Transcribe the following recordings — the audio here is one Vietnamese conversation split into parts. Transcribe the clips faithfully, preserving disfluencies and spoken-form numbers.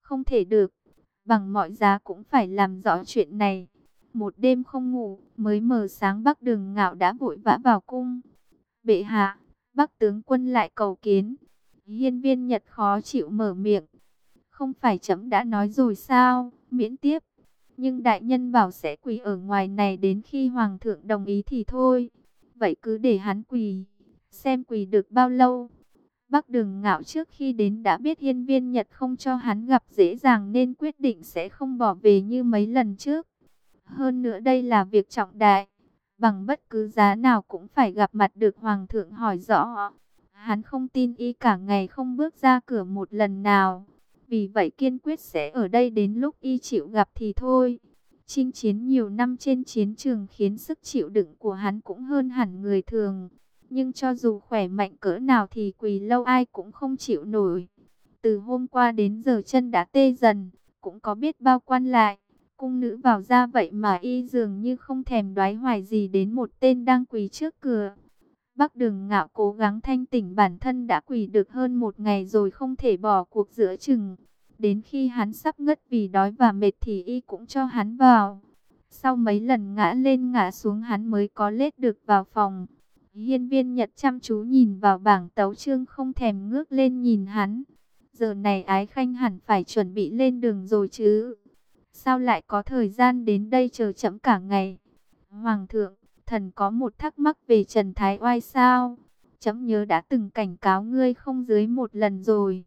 Không thể được, bằng mọi giá cũng phải làm rõ chuyện này. Một đêm không ngủ, mới mờ sáng Bắc Đường Ngạo đã vội vã vào cung. Bệ hạ, Bắc tướng quân lại cầu kiến. Hiên Viên Nhật khó chịu mở miệng. Không phải trẫm đã nói rồi sao, miễn tiếp. Nhưng đại nhân bảo sẽ quỳ ở ngoài này đến khi hoàng thượng đồng ý thì thôi. Vậy cứ để hắn quỳ, xem quỳ được bao lâu. Bắc Đường Ngạo trước khi đến đã biết Hiên Viên Nhật không cho hắn gặp dễ dàng nên quyết định sẽ không bỏ về như mấy lần trước. Hơn nữa đây là việc trọng đại, bằng bất cứ giá nào cũng phải gặp mặt được hoàng thượng hỏi rõ. Hắn không tin y cả ngày không bước ra cửa một lần nào. Vì vậy kiên quyết sẽ ở đây đến lúc y chịu gặp thì thôi. Chinh chiến nhiều năm trên chiến trường khiến sức chịu đựng của hắn cũng hơn hẳn người thường. Nhưng cho dù khỏe mạnh cỡ nào thì quỳ lâu ai cũng không chịu nổi. Từ hôm qua đến giờ chân đã tê dần, cũng có biết bao quan lại, cung nữ vào ra vậy mà y dường như không thèm đoái hoài gì đến một tên đang quỳ trước cửa. Bắc Đường Ngạo cố gắng thanh tỉnh bản thân đã quỳ được hơn một ngày rồi không thể bỏ cuộc giữa chừng. Đến khi hắn sắp ngất vì đói và mệt thì y cũng cho hắn vào. Sau mấy lần ngã lên ngã xuống hắn mới có lết được vào phòng. Hiên Viên Nhật chăm chú nhìn vào bảng tấu chương không thèm ngước lên nhìn hắn. Giờ này Ái Khanh hẳn phải chuẩn bị lên đường rồi chứ. Sao lại có thời gian đến đây chờ trẫm cả ngày? Hoàng thượng, thần có một thắc mắc về Trần Thái Oai sao? Trẫm nhớ đã từng cảnh cáo ngươi không dưới một lần rồi.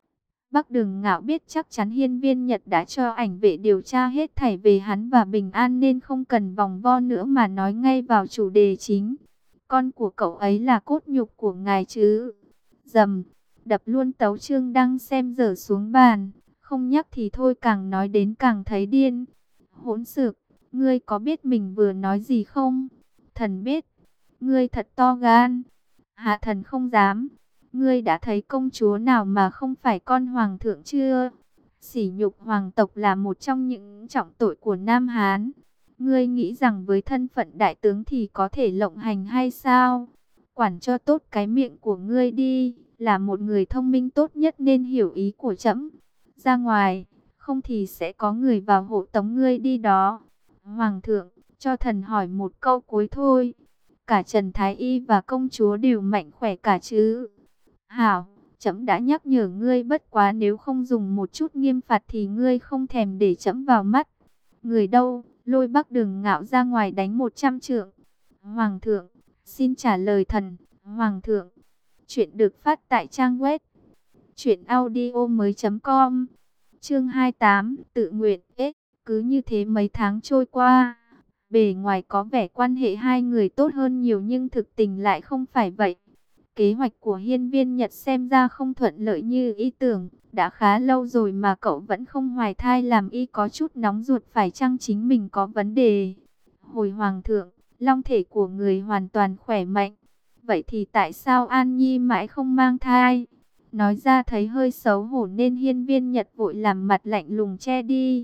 Bắc Đường Ngạo biết chắc chắn Hiên Viên Nhật đã cho ảnh vệ điều tra hết thảy về hắn và Bình An nên không cần vòng vo nữa mà nói ngay vào chủ đề chính. Con của cậu ấy là cốt nhục của ngài chứ? Dầm, đập luôn tấu chương đang xem dở xuống bàn. Không nhắc thì thôi, càng nói đến càng thấy điên. Hỗn xược, ngươi có biết mình vừa nói gì không? Thần biết, ngươi thật to gan. Hạ thần không dám. Ngươi đã thấy công chúa nào mà không phải con hoàng thượng chưa? Sỉ nhục hoàng tộc là một trong những trọng tội của Nam Hán. Ngươi nghĩ rằng với thân phận đại tướng thì có thể lộng hành hay sao? Quản cho tốt cái miệng của ngươi đi, là một người thông minh tốt nhất nên hiểu ý của trẫm. Ra ngoài, không thì sẽ có người vào hộ tống ngươi đi đó. Hoàng thượng, cho thần hỏi một câu cuối thôi. Cả Trần Thái Y và công chúa đều mạnh khỏe cả chứ? Hảo, trẫm đã nhắc nhở ngươi, bất quá nếu không dùng một chút nghiêm phạt thì ngươi không thèm để trẫm vào mắt. Người đâu, lôi Bắc Đường Ngạo ra ngoài đánh một trăm trượng. Hoàng thượng, xin trả lời thần. Hoàng thượng, chuyện được phát tại trang web truyện audio mới com. Chương hai mươi tám, tự nguyện. Ế, cứ như thế mấy tháng trôi qua. Bề ngoài có vẻ quan hệ hai người tốt hơn nhiều nhưng thực tình lại không phải vậy. Kế hoạch của Hiên Viên Nhật xem ra không thuận lợi như ý tưởng. Đã khá lâu rồi mà cậu vẫn không hoài thai, làm y có chút nóng ruột phải chăng chính mình có vấn đề. Hồi hoàng thượng, long thể của người hoàn toàn khỏe mạnh. Vậy thì tại sao An Nhi mãi không mang thai? Nói ra thấy hơi xấu hổ nên Hiên Viên Nhật vội làm mặt lạnh lùng che đi.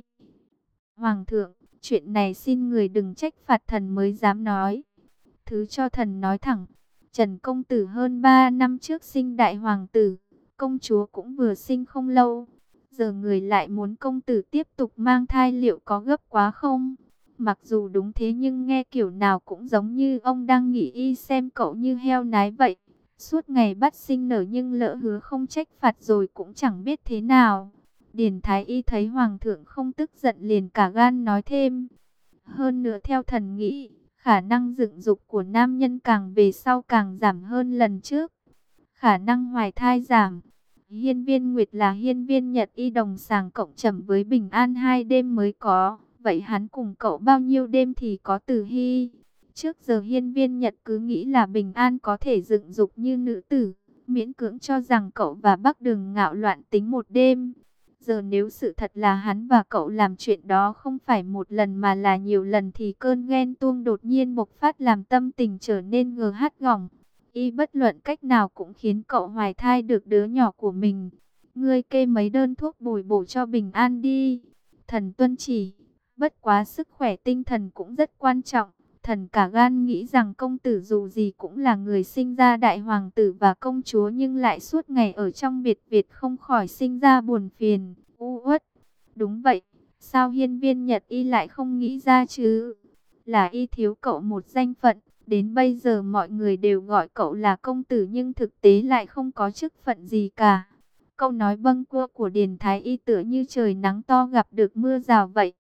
Hoàng thượng, chuyện này xin người đừng trách phạt thần mới dám nói. Thứ cho thần nói thẳng. Trần công tử hơn ba năm trước sinh đại hoàng tử, công chúa cũng vừa sinh không lâu. Giờ người lại muốn công tử tiếp tục mang thai, liệu có gấp quá không? Mặc dù đúng thế nhưng nghe kiểu nào cũng giống như ông đang nghĩ y xem cậu như heo nái vậy. Suốt ngày bắt sinh nở nhưng lỡ hứa không trách phạt rồi cũng chẳng biết thế nào. Điền Thái Y thấy hoàng thượng không tức giận liền cả gan nói thêm. Hơn nữa theo thần nghĩ, khả năng dựng dục của nam nhân càng về sau càng giảm hơn lần trước. Khả năng hoài thai giảm. Hiên Viên Nguyệt là Hiên Viên Nhật y đồng sàng cộng trầm với Bình An hai đêm mới có. Vậy hắn cùng cậu bao nhiêu đêm thì có Tử Hy? Trước giờ Hiên Viên Nhật cứ nghĩ là Bình An có thể dựng dục như nữ tử, miễn cưỡng cho rằng cậu và Bắc Đường Ngạo loạn tính một đêm. Giờ nếu sự thật là hắn và cậu làm chuyện đó không phải một lần mà là nhiều lần thì cơn ghen tuông đột nhiên bộc phát làm tâm tình trở nên ngờ hát gỏng. Y bất luận cách nào cũng khiến cậu hoài thai được đứa nhỏ của mình. Ngươi kê mấy đơn thuốc bồi bổ cho Bình An đi. Thần tuân chỉ. Bất quá sức khỏe tinh thần cũng rất quan trọng. Thần cả gan nghĩ rằng công tử dù gì cũng là người sinh ra đại hoàng tử và công chúa nhưng lại suốt ngày ở trong biệt viện không khỏi sinh ra buồn phiền. u uất. Đúng vậy, sao Hiên Viên Nhật Y lại không nghĩ ra chứ? Là y thiếu cậu một danh phận, đến bây giờ mọi người đều gọi cậu là công tử nhưng thực tế lại không có chức phận gì cả. Câu nói bâng quơ của Điền Thái Y tựa như trời nắng to gặp được mưa rào vậy.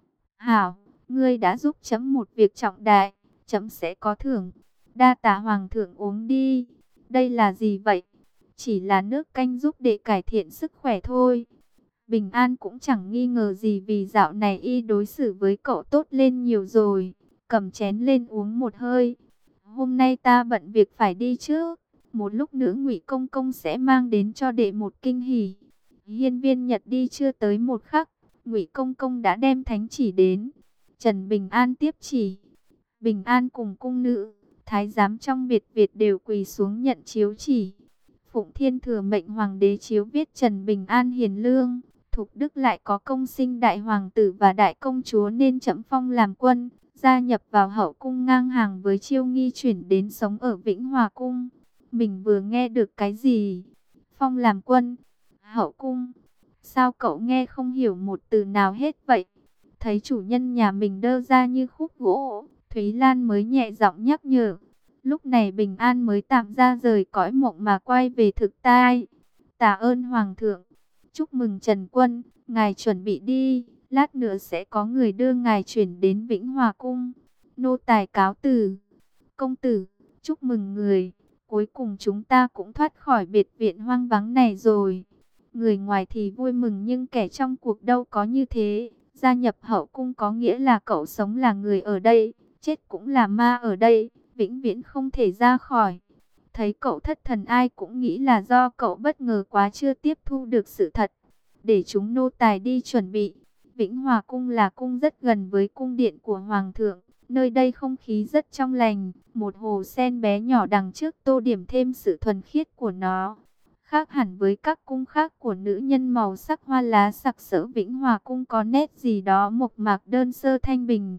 Hảo, ngươi đã giúp chấm một việc trọng đại, chấm sẽ có thưởng. Đa tạ hoàng thượng, uống đi. Đây là gì vậy? Chỉ là nước canh giúp đệ cải thiện sức khỏe thôi. Bình An cũng chẳng nghi ngờ gì vì dạo này y đối xử với cậu tốt lên nhiều rồi. Cầm chén lên uống một hơi. Hôm nay ta bận việc phải đi trước. Một lúc nữa Ngụy Công Công sẽ mang đến cho đệ một kinh hỉ. Hiên Viên Nhật đi chưa tới một khắc, Ngụy Công Công đã đem thánh chỉ đến. Trần Bình An tiếp chỉ. Bình An cùng cung nữ, thái giám trong biệt viện đều quỳ xuống nhận chiếu chỉ. Phụng Thiên thừa mệnh hoàng đế chiếu viết Trần Bình An hiền lương, Thục Đức lại có công sinh đại hoàng tử và đại công chúa nên trẫm phong làm quân, gia nhập vào hậu cung ngang hàng với Chiêu Nghi chuyển đến sống ở Vĩnh Hòa cung. Mình vừa nghe được cái gì? Phong làm quân, hậu cung. Sao cậu nghe không hiểu một từ nào hết vậy? Thấy chủ nhân nhà mình đơ ra như khúc gỗ, Thúy Lan mới nhẹ giọng nhắc nhở. Lúc này Bình An mới tạm ra rời cõi mộng mà quay về thực tại. Tạ ơn Hoàng thượng. Chúc mừng Trần Quân, ngài chuẩn bị đi. Lát nữa sẽ có người đưa ngài chuyển đến Vĩnh Hòa Cung. Nô tài cáo từ. Công tử, chúc mừng người. Cuối cùng chúng ta cũng thoát khỏi biệt viện hoang vắng này rồi. Người ngoài thì vui mừng nhưng kẻ trong cuộc đâu có như thế. Gia nhập hậu cung có nghĩa là cậu sống là người ở đây, chết cũng là ma ở đây, vĩnh viễn không thể ra khỏi. Thấy cậu thất thần ai cũng nghĩ là do cậu bất ngờ quá chưa tiếp thu được sự thật. Để chúng nô tài đi chuẩn bị. Vĩnh Hòa Cung là cung rất gần với cung điện của Hoàng thượng. Nơi đây không khí rất trong lành. Một hồ sen bé nhỏ đằng trước tô điểm thêm sự thuần khiết của nó. Khác hẳn với các cung khác của nữ nhân màu sắc hoa lá sặc sỡ, Vĩnh Hòa Cung có nét gì đó mộc mạc đơn sơ thanh bình.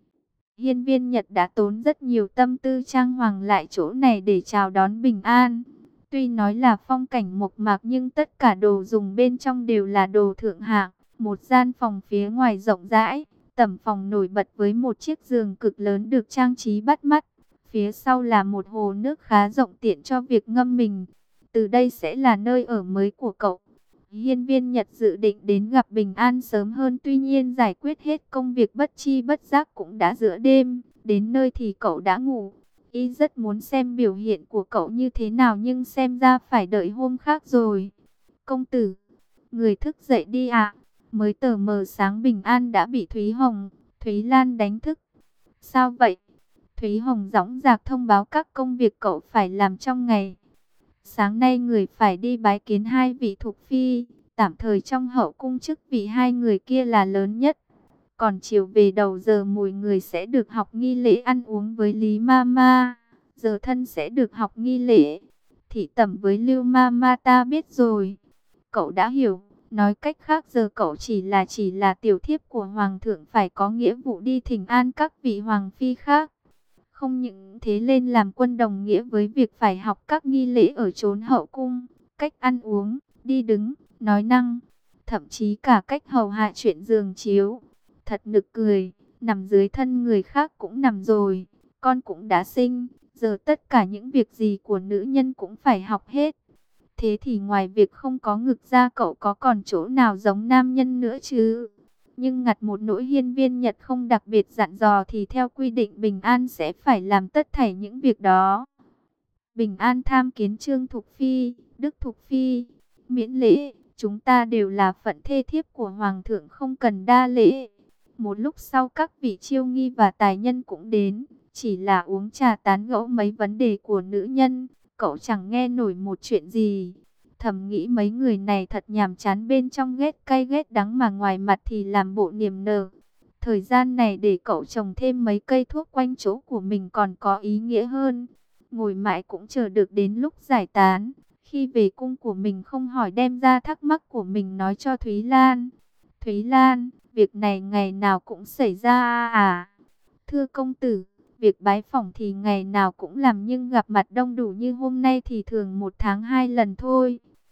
Hiên Viên Nhật đã tốn rất nhiều tâm tư trang hoàng lại chỗ này để chào đón Bình An. Tuy nói là phong cảnh mộc mạc nhưng tất cả đồ dùng bên trong đều là đồ thượng hạng. Một gian phòng phía ngoài rộng rãi, tầm phòng nổi bật với một chiếc giường cực lớn được trang trí bắt mắt. Phía sau là một hồ nước khá rộng tiện cho việc ngâm mình. Từ đây sẽ là nơi ở mới của cậu. Hiên Viên Nhật dự định đến gặp Bình An sớm hơn, tuy nhiên giải quyết hết công việc bất chi bất giác cũng đã giữa đêm. Đến nơi thì cậu đã ngủ. Y rất muốn xem biểu hiện của cậu như thế nào nhưng xem ra phải đợi hôm khác rồi. Công tử, người thức dậy đi ạ. Mới tờ mờ sáng Bình An đã bị Thúy Hồng, Thúy Lan đánh thức. Sao vậy? Thúy Hồng dõng dạc thông báo các công việc cậu phải làm trong ngày. Sáng nay người phải đi bái kiến hai vị thuộc phi, tạm thời trong hậu cung chức vị hai người kia là lớn nhất. Còn chiều về đầu giờ mùi người sẽ được học nghi lễ ăn uống với Lý Mama, giờ thân sẽ được học nghi lễ thị tẩm với Lưu Mama, ta biết rồi. Cậu đã hiểu, nói cách khác giờ cậu chỉ là chỉ là tiểu thiếp của Hoàng thượng, phải có nghĩa vụ đi thỉnh an các vị Hoàng phi khác. Không những thế, lên làm quân đồng nghĩa với việc phải học các nghi lễ ở chốn hậu cung, cách ăn uống, đi đứng, nói năng, thậm chí cả cách hầu hạ chuyện giường chiếu. Thật nực cười, nằm dưới thân người khác cũng nằm rồi, con cũng đã sinh, giờ tất cả những việc gì của nữ nhân cũng phải học hết. Thế thì ngoài việc không có ngực ra cậu có còn chỗ nào giống nam nhân nữa chứ? Nhưng ngặt một nỗi Hiên Viên Nhật không đặc biệt dặn dò thì theo quy định Bình An sẽ phải làm tất thảy những việc đó. Bình An tham kiến Trương Thục Phi, Đức Thục Phi, miễn lễ, chúng ta đều là phận thê thiếp của Hoàng thượng, không cần đa lễ. Một lúc sau các vị Chiêu Nghi và tài nhân cũng đến, chỉ là uống trà tán gẫu mấy vấn đề của nữ nhân, cậu chẳng nghe nổi một chuyện gì. Thầm nghĩ mấy người này thật nhàm chán, bên trong ghét cay ghét đắng mà ngoài mặt thì làm bộ niềm nở. Thời gian này để cậu trồng thêm mấy cây thuốc quanh chỗ của mình còn có ý nghĩa hơn. Ngồi mãi cũng chờ được đến lúc giải tán. Khi về cung của mình không hỏi đem ra thắc mắc của mình nói cho Thúy Lan. Thúy Lan, việc này ngày nào cũng xảy ra à? Thưa công tử, việc bái phỏng thì ngày nào cũng làm nhưng gặp mặt đông đủ như hôm nay thì thường một tháng hai lần thôi.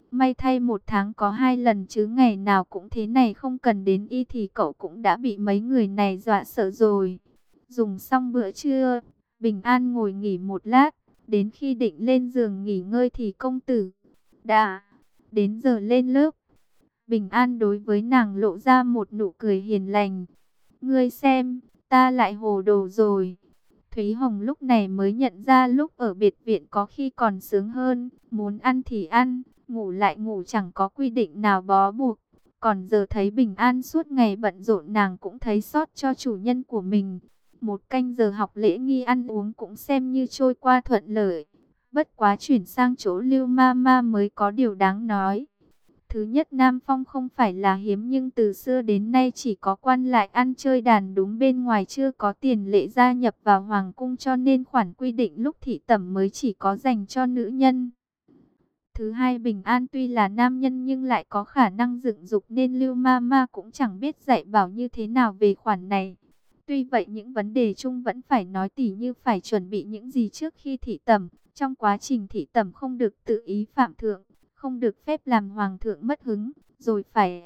May thay một tháng có hai lần chứ ngày nào cũng thế này, không cần đến y thì cậu cũng đã bị mấy người này dọa sợ rồi. Dùng xong bữa trưa, Bình An ngồi nghỉ một lát, đến khi định lên giường nghỉ ngơi thì công tử đã đến giờ lên lớp. Bình An đối với nàng lộ ra một nụ cười hiền lành. Ngươi xem, ta lại hồ đồ rồi. Thúy Hồng lúc này mới nhận ra lúc ở biệt viện có khi còn sướng hơn, muốn ăn thì ăn, ngủ lại ngủ, chẳng có quy định nào bó buộc. Còn giờ thấy Bình An suốt ngày bận rộn, nàng cũng thấy xót cho chủ nhân của mình. Một canh giờ học lễ nghi ăn uống cũng xem như trôi qua thuận lợi. Bất quá chuyển sang chỗ Lưu Ma Ma mới có điều đáng nói. Thứ nhất, Nam Phong không phải là hiếm, nhưng từ xưa đến nay chỉ có quan lại ăn chơi đàn đúng bên ngoài, chưa có tiền lệ gia nhập vào hoàng cung, cho nên khoản quy định lúc thị tẩm mới chỉ có dành cho nữ nhân. Thứ hai, Bình An tuy là nam nhân nhưng lại có khả năng dựng dục, nên Lưu Ma Ma cũng chẳng biết dạy bảo như thế nào về khoản này. Tuy vậy những vấn đề chung vẫn phải nói, tỉ như phải chuẩn bị những gì trước khi thị tẩm, trong quá trình thị tẩm không được tự ý phạm thượng, không được phép làm hoàng thượng mất hứng, rồi phải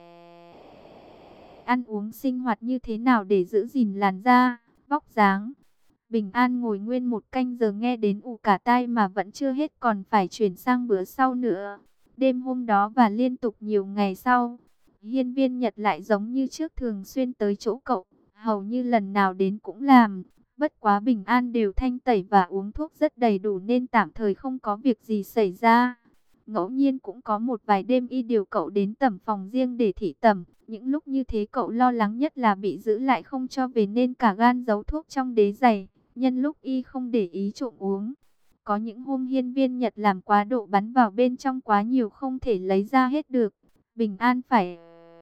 ăn uống sinh hoạt như thế nào để giữ gìn làn da, vóc dáng. Bình An ngồi nguyên một canh giờ nghe đến ù cả tai mà vẫn chưa hết, còn phải chuyển sang bữa sau nữa. Đêm hôm đó và liên tục nhiều ngày sau, Hiên Viên Nhật lại giống như trước thường xuyên tới chỗ cậu, hầu như lần nào đến cũng làm. Bất quá Bình An đều thanh tẩy và uống thuốc rất đầy đủ nên tạm thời không có việc gì xảy ra. Ngẫu nhiên cũng có một vài đêm y điều cậu đến tẩm phòng riêng để thị tẩm. Những lúc như thế cậu lo lắng nhất là bị giữ lại không cho về, nên cả gan giấu thuốc trong đế giày, nhân lúc y không để ý trộm uống. Có những hôm Hiên Viên Nhật làm quá độ, bắn vào bên trong quá nhiều không thể lấy ra hết được. Bình An phải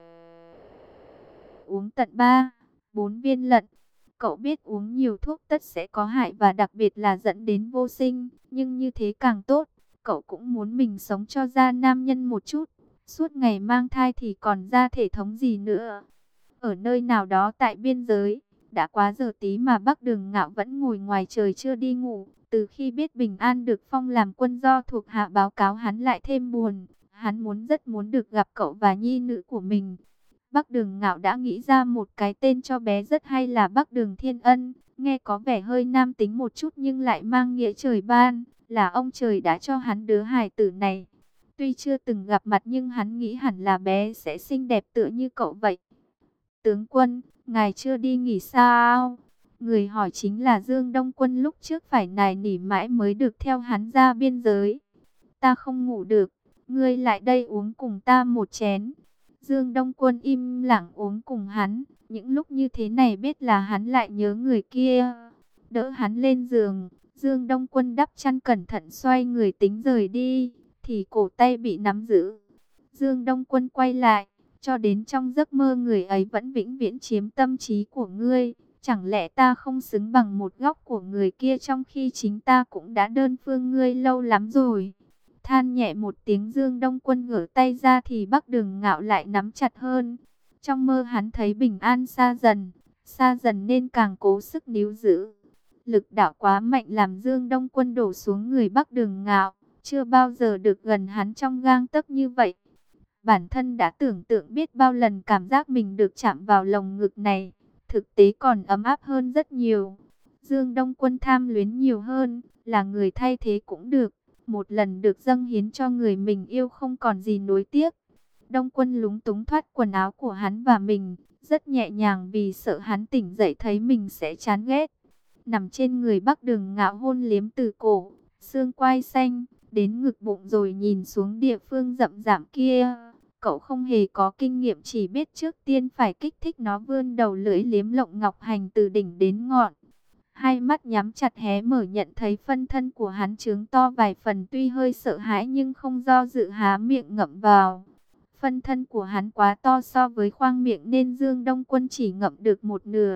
uống tận ba, bốn viên lận. Cậu biết uống nhiều thuốc tất sẽ có hại và đặc biệt là dẫn đến vô sinh, nhưng như thế càng tốt. Cậu cũng muốn mình sống cho ra nam nhân một chút. Suốt ngày mang thai thì còn ra thể thống gì nữa. Ở nơi nào đó tại biên giới, đã quá giờ tí mà Bắc Đường Ngạo vẫn ngồi ngoài trời chưa đi ngủ. Từ khi biết Bình An được phong làm quân do thuộc hạ báo cáo, hắn lại thêm buồn. Hắn muốn rất muốn được gặp cậu và nhi nữ của mình. Bắc Đường Ngạo đã nghĩ ra một cái tên cho bé rất hay là Bắc Đường Thiên Ân. Nghe có vẻ hơi nam tính một chút nhưng lại mang nghĩa trời ban, là ông trời đã cho hắn đứa hài tử này. Tuy chưa từng gặp mặt nhưng hắn nghĩ hẳn là bé sẽ xinh đẹp tựa như cậu vậy. Tướng quân, ngài chưa đi nghỉ sao? Người hỏi chính là Dương Đông Quân, lúc trước phải nài nỉ mãi mới được theo hắn ra biên giới. Ta không ngủ được, ngươi lại đây uống cùng ta một chén. Dương Đông Quân im lặng uống cùng hắn. Những lúc như thế này biết là hắn lại nhớ người kia. Đỡ hắn lên giường, Dương Đông Quân đắp chăn cẩn thận xoay người tính rời đi, thì cổ tay bị nắm giữ. Dương Đông Quân quay lại, cho đến trong giấc mơ người ấy vẫn vĩnh viễn chiếm tâm trí của ngươi. Chẳng lẽ ta không xứng bằng một góc của người kia, trong khi chính ta cũng đã đơn phương ngươi lâu lắm rồi. Than nhẹ một tiếng, Dương Đông Quân gỡ tay ra thì Bắc Đường Ngạo lại nắm chặt hơn. Trong mơ hắn thấy Bình An xa dần, xa dần nên càng cố sức níu giữ. Lực đạo quá mạnh làm Dương Đông Quân đổ xuống người Bắc Đường Ngạo, chưa bao giờ được gần hắn trong gang tấc như vậy. Bản thân đã tưởng tượng biết bao lần cảm giác mình được chạm vào lồng ngực này, thực tế còn ấm áp hơn rất nhiều. Dương Đông Quân tham luyến nhiều hơn, là người thay thế cũng được. Một lần được dâng hiến cho người mình yêu không còn gì nối tiếc. Đông Quân lúng túng thoát quần áo của hắn và mình, rất nhẹ nhàng vì sợ hắn tỉnh dậy thấy mình sẽ chán ghét. Nằm trên người Bắc Đường Ngạo hôn liếm từ cổ, xương quai xanh, đến ngực bụng, rồi nhìn xuống địa phương rậm rạp kia. Cậu không hề có kinh nghiệm, chỉ biết trước tiên phải kích thích nó vươn đầu lưỡi liếm lộng ngọc hành từ đỉnh đến ngọn. Hai mắt nhắm chặt hé mở, nhận thấy phân thân của hắn trướng to vài phần, tuy hơi sợ hãi nhưng không do dự há miệng ngậm vào. Phân thân của hắn quá to so với khoang miệng nên Dương Đông Quân chỉ ngậm được một nửa.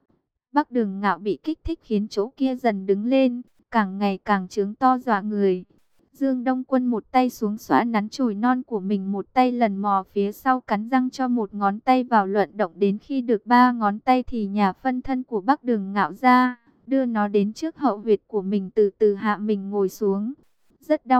Bắc Đường Ngạo bị kích thích khiến chỗ kia dần đứng lên, càng ngày càng trướng to dọa người. Dương Đông Quân một tay xuống xõa nắn chồi non của mình, một tay lần mò phía sau cắn răng cho một ngón tay vào luận động, đến khi được ba ngón tay thì nhả phân thân của Bắc Đường Ngạo ra, đưa nó đến trước hậu huyệt của mình, từ từ hạ mình ngồi xuống. Rất đau,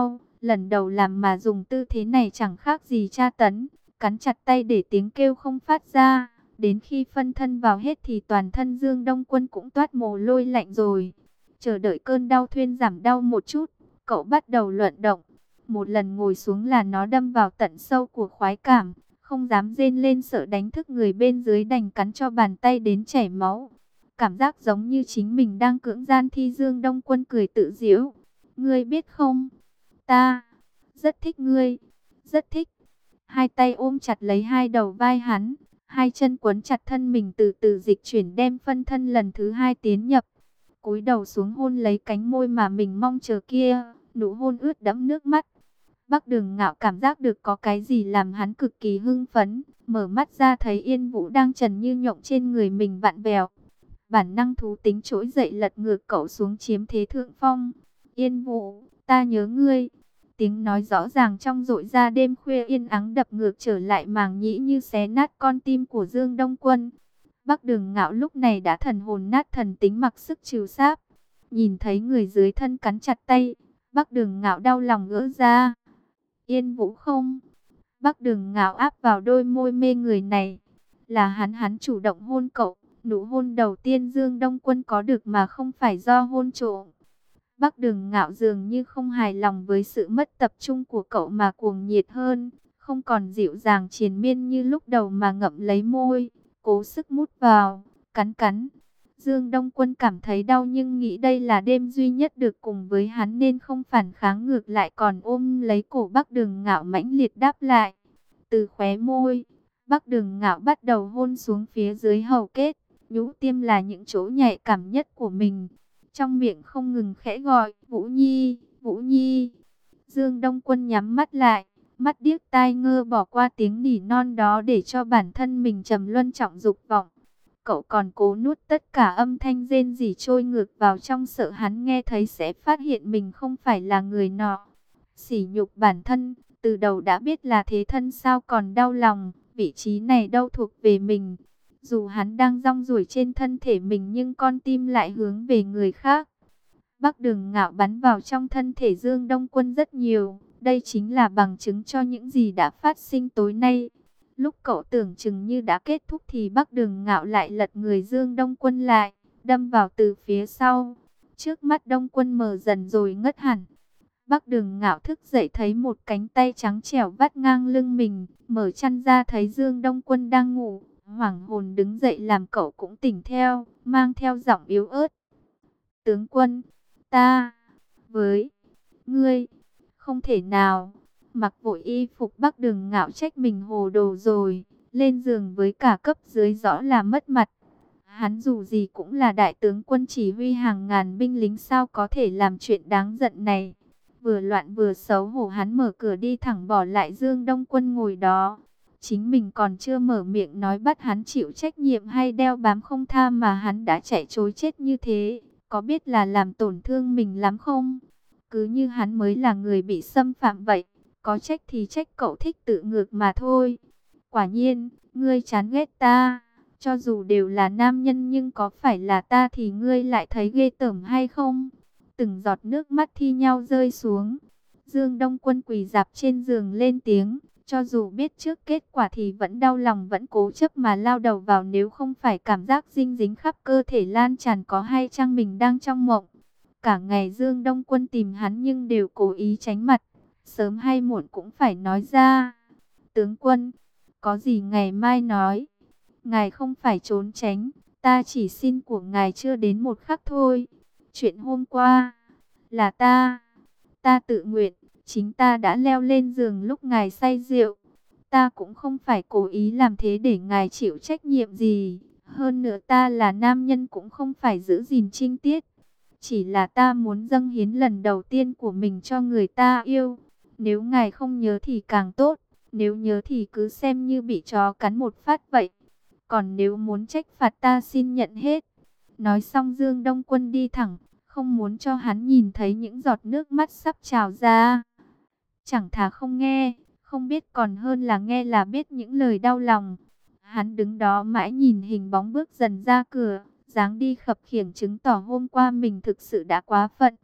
Lần đầu làm mà dùng tư thế này chẳng khác gì tra tấn, cắn chặt tay để tiếng kêu không phát ra. Đến khi phân thân vào hết thì toàn thân Dương Đông Quân cũng toát mồ hôi lạnh rồi. Chờ đợi cơn đau thuyên giảm đau một chút, cậu bắt đầu luận động. Một lần ngồi xuống là nó đâm vào tận sâu của khoái cảm, không dám rên lên sợ đánh thức người bên dưới, đành cắn cho bàn tay đến chảy máu. Cảm giác giống như chính mình đang cưỡng gian thi. Dương Đông Quân cười tự giễu. Ngươi biết không, ta rất thích ngươi, rất thích. Hai tay ôm chặt lấy hai đầu vai hắn, hai chân quấn chặt thân mình, từ từ dịch chuyển đem phân thân lần thứ hai tiến nhập. Cúi đầu xuống hôn lấy cánh môi mà mình mong chờ kia, nụ hôn ướt đẫm nước mắt. Bắc Đường Ngạo cảm giác được có cái gì làm hắn cực kỳ hưng phấn, mở mắt ra thấy Yên Vũ đang trần như nhộng trên người mình vặn vẹo. Bản năng thú tính trỗi dậy lật ngược cậu xuống chiếm thế thượng phong. Yên Vũ, ta nhớ ngươi. Tiếng nói rõ ràng trong rội ra đêm khuya yên ắng đập ngược trở lại màng nhĩ như xé nát con tim của Dương Đông Quân. Bắc Đường Ngạo lúc này đã thần hồn nát thần tính, mặc sức trừ sáp. Nhìn thấy người dưới thân cắn chặt tay, Bắc Đường Ngạo đau lòng gỡ ra. Yên Vũ không? Bắc Đường Ngạo áp vào đôi môi mê người này. Là hắn hắn chủ động hôn cậu. Nụ hôn đầu tiên Dương Đông Quân có được mà không phải do hôn trộm. Bắc Đường Ngạo dường như không hài lòng với sự mất tập trung của cậu mà cuồng nhiệt hơn. Không còn dịu dàng triền miên như lúc đầu mà ngậm lấy môi, cố sức mút vào, cắn cắn. Dương Đông Quân cảm thấy đau nhưng nghĩ đây là đêm duy nhất được cùng với hắn nên không phản kháng, ngược lại còn ôm lấy cổ Bắc Đường Ngạo mãnh liệt đáp lại. Từ khóe môi, Bắc Đường Ngạo bắt đầu hôn xuống phía dưới hầu kết, nhũ tiêm là những chỗ nhạy cảm nhất của mình. Trong miệng không ngừng khẽ gọi, Vũ Nhi, Vũ Nhi. Dương Đông Quân nhắm mắt lại, mắt điếc tai ngơ bỏ qua tiếng nỉ non đó để cho bản thân mình trầm luân trọng dục vọng. Cậu còn cố nuốt tất cả âm thanh rên rỉ trôi ngược vào trong, sợ hắn nghe thấy sẽ phát hiện mình không phải là người nọ. Sỉ nhục bản thân, từ đầu đã biết là thế thân sao còn đau lòng, vị trí này đâu thuộc về mình. Dù hắn đang rong ruổi trên thân thể mình nhưng con tim lại hướng về người khác. Bắc Đường Ngạo bắn vào trong thân thể Dương Đông Quân rất nhiều. Đây chính là bằng chứng cho những gì đã phát sinh tối nay. Lúc cậu tưởng chừng như đã kết thúc thì Bắc Đường Ngạo lại lật người Dương Đông Quân lại, đâm vào từ phía sau. Trước mắt Đông Quân mờ dần rồi ngất hẳn. Bắc Đường Ngạo thức dậy thấy một cánh tay trắng trẻo vắt ngang lưng mình, mở chăn ra thấy Dương Đông Quân đang ngủ. Hoảng hồn đứng dậy làm cậu cũng tỉnh theo, mang theo giọng yếu ớt. Tướng quân, ta, với, ngươi, không thể nào. Mặc vội y phục. Bắc Đường Ngạo trách mình hồ đồ rồi, lên giường với cả cấp dưới rõ là mất mặt. Hắn dù gì cũng là đại tướng quân chỉ huy hàng ngàn binh lính, sao có thể làm chuyện đáng giận này. Vừa loạn vừa xấu hổ, hắn mở cửa đi thẳng bỏ lại Dương Đông Quân ngồi đó. Chính mình còn chưa mở miệng nói bắt hắn chịu trách nhiệm hay đeo bám không tha mà hắn đã chạy trối chết như thế, có biết là làm tổn thương mình lắm không? Cứ như hắn mới là người bị xâm phạm vậy, có trách thì trách cậu thích tự ngược mà thôi. Quả nhiên, ngươi chán ghét ta, cho dù đều là nam nhân nhưng có phải là ta thì ngươi lại thấy ghê tởm hay không? Từng giọt nước mắt thi nhau rơi xuống. Dương Đông Quân quỳ rạp trên giường lên tiếng. Cho dù biết trước kết quả thì vẫn đau lòng, vẫn cố chấp mà lao đầu vào, nếu không phải cảm giác dinh dính khắp cơ thể lan tràn, có hay chăng mình đang trong mộng. Cả ngày Dương Đông Quân tìm hắn nhưng đều cố ý tránh mặt, sớm hay muộn cũng phải nói ra. Tướng quân, có gì ngày mai nói, ngài không phải trốn tránh, ta chỉ xin của ngài chưa đến một khắc thôi. Chuyện hôm qua, là ta, ta tự nguyện. Chính ta đã leo lên giường lúc ngài say rượu. Ta cũng không phải cố ý làm thế để ngài chịu trách nhiệm gì. Hơn nữa ta là nam nhân cũng không phải giữ gìn trinh tiết. Chỉ là ta muốn dâng hiến lần đầu tiên của mình cho người ta yêu. Nếu ngài không nhớ thì càng tốt. Nếu nhớ thì cứ xem như bị chó cắn một phát vậy. Còn nếu muốn trách phạt ta xin nhận hết. Nói xong Dương Đông Quân đi thẳng, không muốn cho hắn nhìn thấy những giọt nước mắt sắp trào ra. Chẳng thà không nghe, không biết còn hơn là nghe là biết những lời đau lòng. Hắn đứng đó mãi nhìn hình bóng bước dần ra cửa, dáng đi khập khiễng chứng tỏ hôm qua mình thực sự đã quá phận.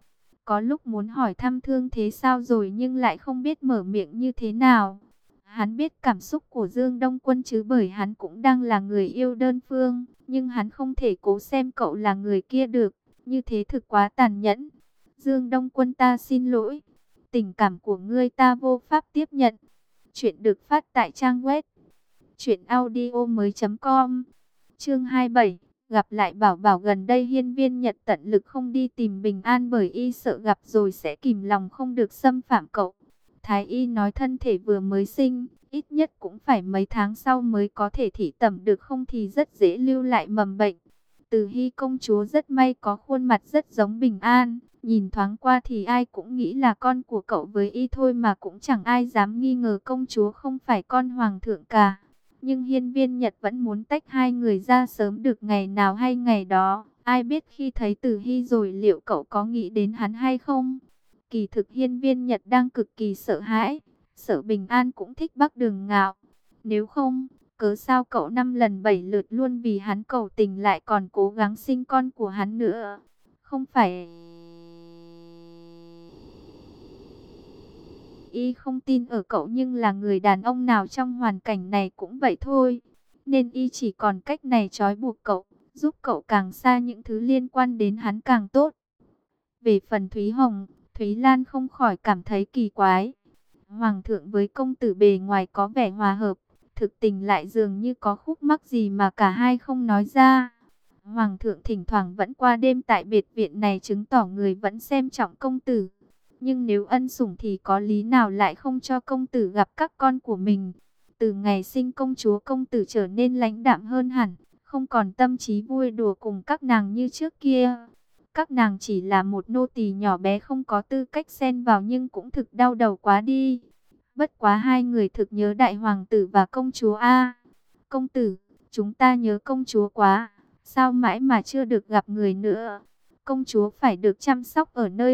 có lúc muốn hỏi thăm thương thế sao rồi nhưng lại không biết mở miệng như thế nào. Hắn biết cảm xúc của Dương Đông Quân chứ, bởi hắn cũng đang là người yêu đơn phương, nhưng hắn không thể cố xem cậu là người kia được, như thế thực quá tàn nhẫn. Dương Đông Quân, ta xin lỗi, tình cảm của ngươi ta vô pháp tiếp nhận. Chuyện được phát tại trang web truyện audio mới chấm com. Chương hai mươi bảy, gặp lại Bảo Bảo. Gần đây Hiên Viên Nhật tận lực không đi tìm Bình An, bởi y sợ gặp rồi sẽ kìm lòng không được xâm phạm cậu. Thái y nói thân thể vừa mới sinh, ít nhất cũng phải mấy tháng sau mới có thể thị tẩm được, không thì rất dễ lưu lại mầm bệnh. Từ Hy công chúa rất may có khuôn mặt rất giống Bình An, nhìn thoáng qua thì ai cũng nghĩ là con của cậu với y thôi, mà cũng chẳng ai dám nghi ngờ công chúa không phải con hoàng thượng cả. Nhưng Hiên Viên Nhật vẫn muốn tách hai người ra sớm, được ngày nào hay ngày đó. Ai biết khi thấy Từ Hy rồi liệu cậu có nghĩ đến hắn hay không? Kỳ thực Hiên Viên Nhật đang cực kỳ sợ hãi, sợ Bình An cũng thích Bắc Đường Ngạo. Nếu không, cớ sao cậu năm lần bảy lượt luôn vì hắn cầu tình, lại còn cố gắng sinh con của hắn nữa? Không phải y không tin ở cậu, nhưng là người đàn ông nào trong hoàn cảnh này cũng vậy thôi. Nên y chỉ còn cách này trói buộc cậu, giúp cậu càng xa những thứ liên quan đến hắn càng tốt. Về phần Thúy Hồng, Thúy Lan không khỏi cảm thấy kỳ quái. Hoàng thượng với công tử bề ngoài có vẻ hòa hợp, thực tình lại dường như có khúc mắc gì mà cả hai không nói ra. Hoàng thượng thỉnh thoảng vẫn qua đêm tại biệt viện này, chứng tỏ người vẫn xem trọng công tử. Nhưng nếu ân sủng thì có lý nào lại không cho công tử gặp các con của mình? Từ ngày sinh công chúa, công tử trở nên lãnh đạm hơn hẳn, không còn tâm trí vui đùa cùng các nàng như trước kia. Các nàng chỉ là một nô tỳ nhỏ bé, không có tư cách xen vào, nhưng cũng thực đau đầu quá đi. Bất quá hai người thực nhớ đại hoàng tử và công chúa a. Công tử, chúng ta nhớ công chúa quá, sao mãi mà chưa được gặp người nữa? Công chúa phải được chăm sóc ở nơi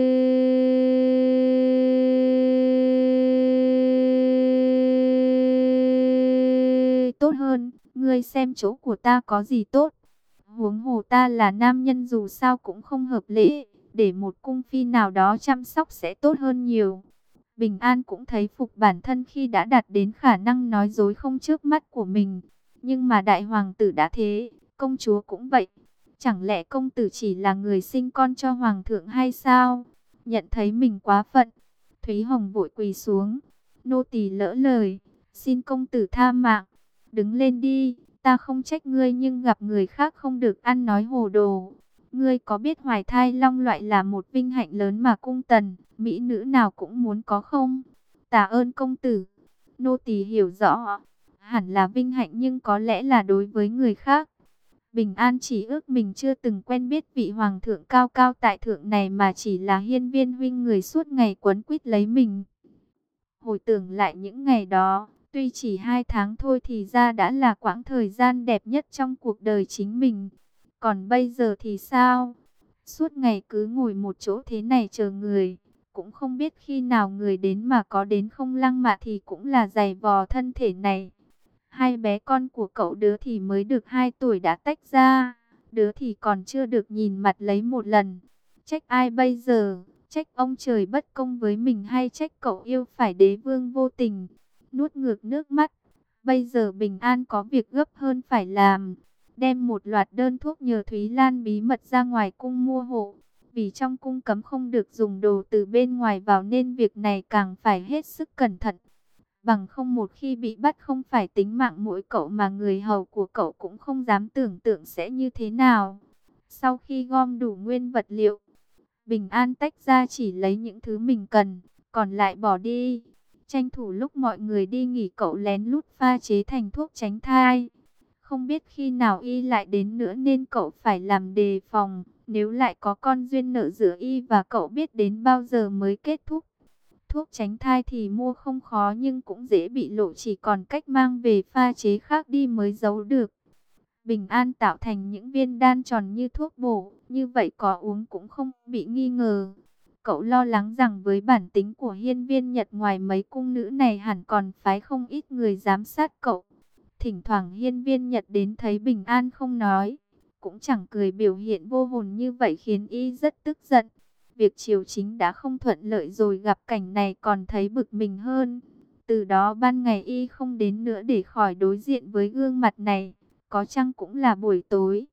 tốt hơn. Ngươi xem chỗ của ta có gì tốt? Huống hồ ta là nam nhân, dù sao cũng không hợp lễ, để một cung phi nào đó chăm sóc sẽ tốt hơn nhiều. Bình An cũng thấy phục bản thân khi đã đạt đến khả năng nói dối không trước mắt của mình. Nhưng mà đại hoàng tử đã thế, công chúa cũng vậy. Chẳng lẽ công tử chỉ là người sinh con cho hoàng thượng hay sao? Nhận thấy mình quá phận, Thúy Hồng vội quỳ xuống. Nô tỳ lỡ lời, xin công tử tha mạng. Đứng lên đi, ta không trách ngươi, nhưng gặp người khác không được ăn nói hồ đồ. Ngươi có biết hoài thai long loại là một vinh hạnh lớn mà cung tần, mỹ nữ nào cũng muốn có không? Tạ ơn công tử. Nô tỳ hiểu rõ, hẳn là vinh hạnh, nhưng có lẽ là đối với người khác. Bình An chỉ ước mình chưa từng quen biết vị hoàng thượng cao cao tại thượng này, mà chỉ là Hiên Viên huynh, người suốt ngày quấn quýt lấy mình. Hồi tưởng lại những ngày đó, tuy chỉ hai tháng thôi thì ra đã là quãng thời gian đẹp nhất trong cuộc đời chính mình. Còn bây giờ thì sao? Suốt ngày cứ ngồi một chỗ thế này chờ người, cũng không biết khi nào người đến, mà có đến không lăng mạ thì cũng là giày vò thân thể này. Hai bé con của cậu, đứa thì mới được hai tuổi đã tách ra, đứa thì còn chưa được nhìn mặt lấy một lần. Trách ai bây giờ? Trách ông trời bất công với mình, hay trách cậu yêu phải đế vương vô tình? Nuốt ngược nước mắt, bây giờ Bình An có việc gấp hơn phải làm. Đem một loạt đơn thuốc nhờ Thúy Lan bí mật ra ngoài cung mua hộ. Vì trong cung cấm không được dùng đồ từ bên ngoài vào, nên việc này càng phải hết sức cẩn thận. Bằng không một khi bị bắt, không phải tính mạng mỗi cậu mà người hầu của cậu cũng không dám tưởng tượng sẽ như thế nào. Sau khi gom đủ nguyên vật liệu, Bình An tách ra chỉ lấy những thứ mình cần, còn lại bỏ đi. Tranh thủ lúc mọi người đi nghỉ, cậu lén lút pha chế thành thuốc tránh thai. Không biết khi nào y lại đến nữa, nên cậu phải làm đề phòng. Nếu lại có con duyên nợ giữa y và cậu, biết đến bao giờ mới kết thúc. Thuốc tránh thai thì mua không khó, nhưng cũng dễ bị lộ, chỉ còn cách mang về pha chế khác đi mới giấu được. Bình An tạo thành những viên đan tròn như thuốc bổ, như vậy có uống cũng không bị nghi ngờ. Cậu lo lắng rằng với bản tính của Hiên Viên Nhật, ngoài mấy cung nữ này hẳn còn phái không ít người giám sát cậu. Thỉnh thoảng Hiên Viên Nhật đến thấy Bình An không nói, cũng chẳng cười, biểu hiện vô hồn như vậy khiến y rất tức giận. Việc triều chính đã không thuận lợi rồi, gặp cảnh này còn thấy bực mình hơn. Từ đó ban ngày y không đến nữa để khỏi đối diện với gương mặt này, có chăng cũng là buổi tối.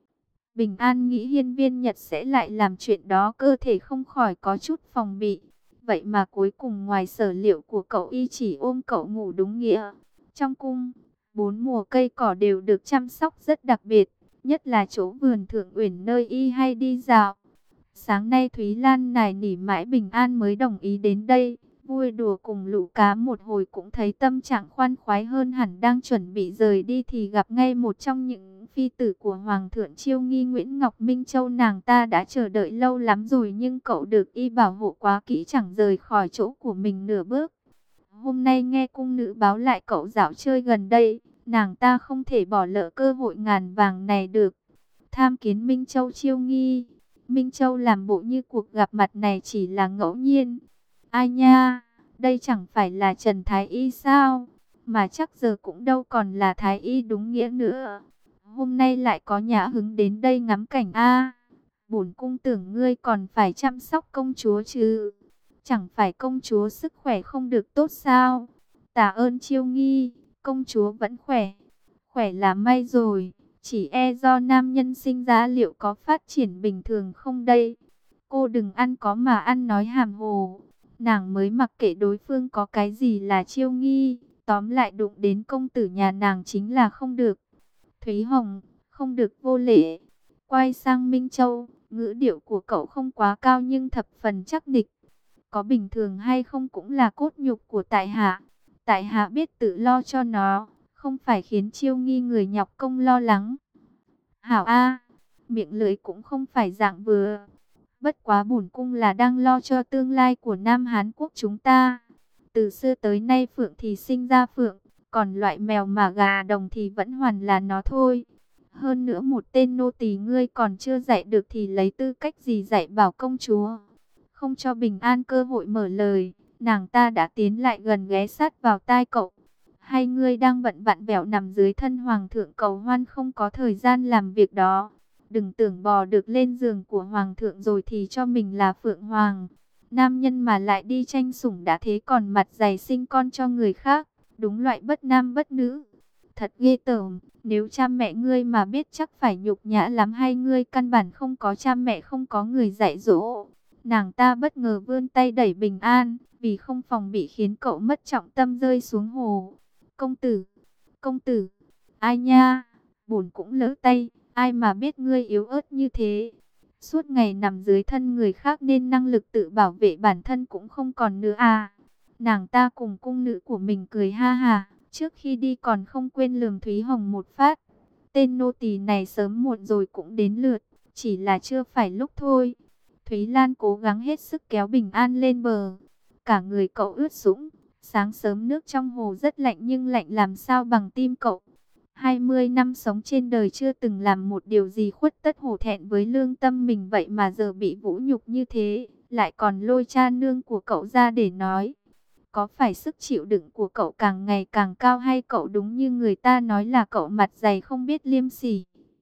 Bình An nghĩ Hiên Viên Nhật sẽ lại làm chuyện đó, cơ thể không khỏi có chút phòng bị. Vậy mà cuối cùng ngoài sở liệu của cậu, y chỉ ôm cậu ngủ đúng nghĩa. Trong cung, bốn mùa cây cỏ đều được chăm sóc rất đặc biệt, nhất là chỗ vườn Thượng Uyển nơi y hay đi dạo. Sáng nay Thúy Lan nài nỉ mãi Bình An mới đồng ý đến đây, vui đùa cùng lũ cá một hồi cũng thấy tâm trạng khoan khoái hơn hẳn. Đang chuẩn bị rời đi thì gặp ngay một trong những phi tử của Hoàng thượng Chiêu Nghi, Nguyễn Ngọc Minh Châu. Nàng ta đã chờ đợi lâu lắm rồi nhưng cậu được y bảo hộ quá kỹ, chẳng rời khỏi chỗ của mình nửa bước. Hôm nay nghe cung nữ báo lại cậu dạo chơi gần đây, nàng ta không thể bỏ lỡ cơ hội ngàn vàng này được. Tham kiến Minh Châu. Chiêu Nghi Minh Châu làm bộ như cuộc gặp mặt này chỉ là ngẫu nhiên. Ai nha, đây chẳng phải là Trần Thái Y sao? Mà chắc giờ cũng đâu còn là Thái Y đúng nghĩa nữa. Hôm nay lại có nhã hứng đến đây ngắm cảnh a. Bổn cung tưởng ngươi còn phải chăm sóc công chúa chứ. Chẳng phải công chúa sức khỏe không được tốt sao? Tạ ơn Chiêu Nghi, công chúa vẫn khỏe. Khỏe là may rồi. Chỉ e do nam nhân sinh ra liệu có phát triển bình thường không đây? Cô đừng ăn có mà ăn nói hàm hồ. Nàng mới mặc kệ đối phương có cái gì là Chiêu Nghi. Tóm lại đụng đến công tử nhà nàng chính là không được. Thúy Hồng, không được vô lễ. Quay sang Minh Châu, ngữ điệu của cậu không quá cao nhưng thập phần chắc nịch. Có bình thường hay không cũng là cốt nhục của tại hạ. Tại hạ biết tự lo cho nó, không phải khiến Chiêu Nghi người nhọc công lo lắng. Hảo A, miệng lưỡi cũng không phải dạng vừa. Bất quá bổn cung là đang lo cho tương lai của Nam Hán quốc chúng ta. Từ xưa tới nay phượng thì sinh ra phượng, còn loại mèo mà gà đồng thì vẫn hoàn là nó thôi. Hơn nữa một tên nô tỳ ngươi còn chưa dạy được thì lấy tư cách gì dạy bảo công chúa? Không cho Bình An cơ hội mở lời, nàng ta đã tiến lại gần ghé sát vào tai cậu. Hay ngươi đang bận vặn vẹo nằm dưới thân hoàng thượng cầu hoan, không có thời gian làm việc đó? Đừng tưởng bò được lên giường của hoàng thượng rồi thì cho mình là phượng hoàng. Nam nhân mà lại đi tranh sủng đã thế còn mặt dày sinh con cho người khác, đúng loại bất nam bất nữ. Thật ghê tởm, nếu cha mẹ ngươi mà biết chắc phải nhục nhã lắm. Hay ngươi căn bản không có cha mẹ, không có người dạy dỗ? Nàng ta bất ngờ vươn tay đẩy Bình An, vì không phòng bị khiến cậu mất trọng tâm rơi xuống hồ. Công tử, công tử, ai nha, bổn cũng lỡ tay, ai mà biết ngươi yếu ớt như thế. Suốt ngày nằm dưới thân người khác nên năng lực tự bảo vệ bản thân cũng không còn nữa à. Nàng ta cùng cung nữ của mình cười ha hà, trước khi đi còn không quên lườm Thúy Hồng một phát. Tên nô tỳ này sớm muộn rồi cũng đến lượt, chỉ là chưa phải lúc thôi. Thúy Lan cố gắng hết sức kéo Bình An lên bờ. Cả người cậu ướt sũng. Sáng sớm nước trong hồ rất lạnh nhưng lạnh làm sao bằng tim cậu. hai mươi năm sống trên đời chưa từng làm một điều gì khuất tất hổ thẹn với lương tâm mình, vậy mà giờ bị vũ nhục như thế. Lại còn lôi cha nương của cậu ra để nói. Có phải sức chịu đựng của cậu càng ngày càng cao, hay cậu đúng như người ta nói là cậu mặt dày không biết liêm sỉ?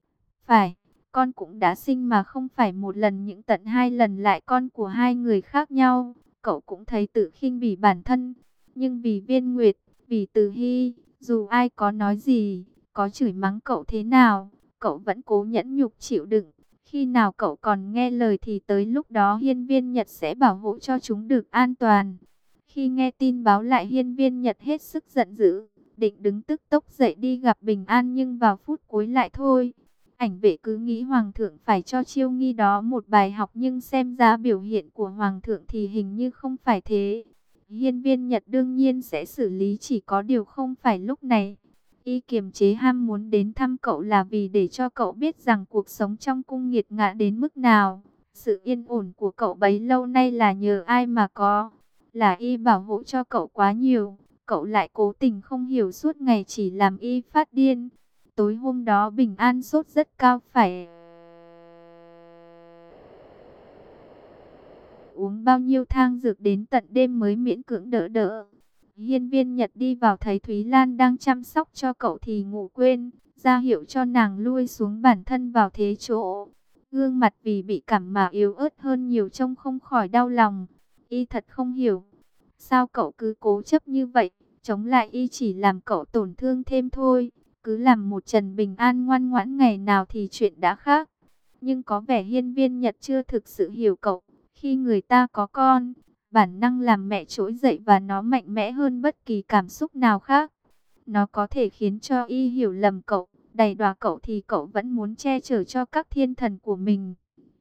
Phải. Con cũng đã sinh mà không phải một lần những tận hai lần, lại con của hai người khác nhau. Cậu cũng thấy tự khinh bỉ bản thân. Nhưng vì Viên Nguyệt, vì Từ Hy, dù ai có nói gì, có chửi mắng cậu thế nào, cậu vẫn cố nhẫn nhục chịu đựng. Khi nào cậu còn nghe lời thì tới lúc đó Hiên Viên Nhật sẽ bảo hộ cho chúng được an toàn. Khi nghe tin báo lại, Hiên Viên Nhật hết sức giận dữ, định đứng tức tốc dậy đi gặp Bình An, nhưng vào phút cuối lại thôi. Ảnh vệ cứ nghĩ hoàng thượng phải cho Chiêu Nghi đó một bài học, nhưng xem ra biểu hiện của hoàng thượng thì hình như không phải thế. Hiên Viên Nhật đương nhiên sẽ xử lý, chỉ có điều không phải lúc này. Y kiềm chế ham muốn đến thăm cậu là vì để cho cậu biết rằng cuộc sống trong cung nghiệt ngã đến mức nào. Sự yên ổn của cậu bấy lâu nay là nhờ ai mà có? Là Y bảo hộ cho cậu quá nhiều, cậu lại cố tình không hiểu, suốt ngày chỉ làm Y phát điên. Tối hôm đó Bình An sốt rất cao, phải uống bao nhiêu thang dược đến tận đêm mới miễn cưỡng đỡ đỡ. Hiên Viên Nhật đi vào thấy Thúy Lan đang chăm sóc cho cậu thì ngủ quên, ra hiệu cho nàng lui xuống, bản thân vào thế chỗ. Gương mặt vì bị cảm mà yếu ớt hơn nhiều, trông không khỏi đau lòng. Y thật không hiểu, sao cậu cứ cố chấp như vậy, chống lại y chỉ làm cậu tổn thương thêm thôi. Cứ làm một Trần Bình An ngoan ngoãn ngày nào thì chuyện đã khác. Nhưng có vẻ Hiên Viên Nhật chưa thực sự hiểu cậu. Khi người ta có con, bản năng làm mẹ trỗi dậy và nó mạnh mẽ hơn bất kỳ cảm xúc nào khác. Nó có thể khiến cho y hiểu lầm cậu, đầy đọa cậu thì cậu vẫn muốn che chở cho các thiên thần của mình.